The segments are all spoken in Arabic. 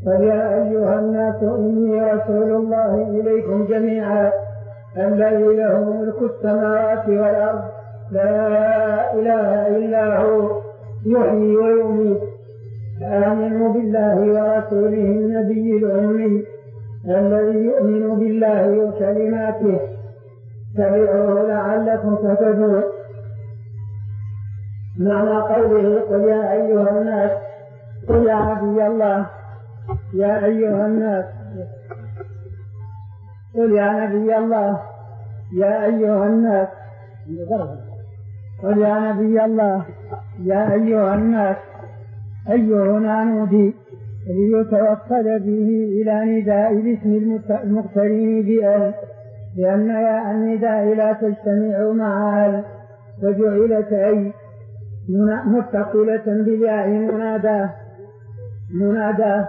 قل يا أيها الناس إني رسول الله إليكم جميعا الذي له ملك السماوات والأرض لا إله إلا هو يحيي ويميت. آمنوا بالله ورسوله النبي الأمي الذي يؤمن بالله وكلماته اتبعوه لعلكم تهتدون. معنى قوله قل يا أيها الناس قل يا نبي الله يا أيها الناس قل يا نبي الله يا أيها الناس قل يا نبي الله يا أيها الناس أيهنا نودي ليتوصل به إلى نداء الاسم المقترن بأل لأن يا النداء لا تجتمع مع أل وجعلت أي متصلة بالياء مناداه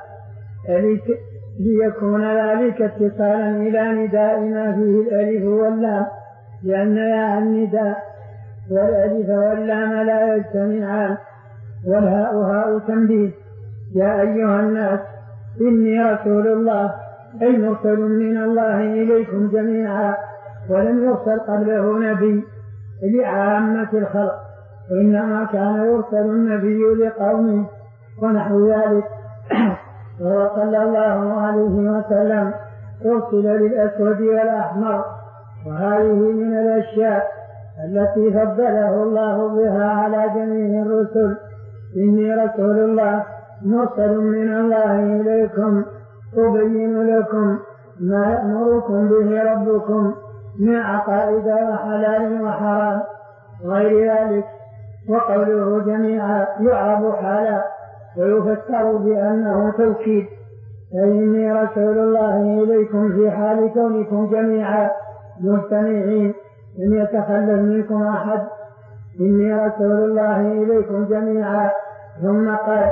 ليكون ذلك اتصالا إلى نداء ما فيه الألف واللام لأن يا النداء والألف واللام لا يجتمعان والهاء هاء تنبيه. يا أيها الناس إني رسول الله أي مرسل من الله إليكم جميعا ولم يرسل قبله نبي لعامة الخلق إنما كان يرسل النبي لقومه ونحو ذلك. وصلى الله عليه وسلم أرسل للأسود والأحمر وهذه من الأشياء التي فضله الله بها على جميع الرسل. إني رسول الله مرسل من الله إليكم أبين لكم ما يأمركم به ربكم من عقائد وحلال وحرام غير ذلك. وقوله جميعا يعرب حالا ويفسر بأنه توكيد فإني رسول الله إليكم في حال كونكم جميعا مجتمعين لم يتخلف منكم أحد. إني رسول الله إليكم جميعا ثم قال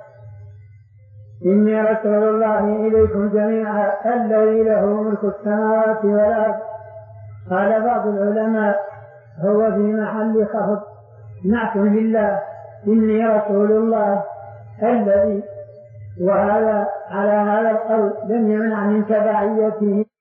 إني رسول الله إليكم جميعا الذي له ملك السماوات والأرض. قال بعض العلماء هو في محل خفض نعت لله إني رسول الله الذي وهذا على هذا القول لم يمنع من تبعيته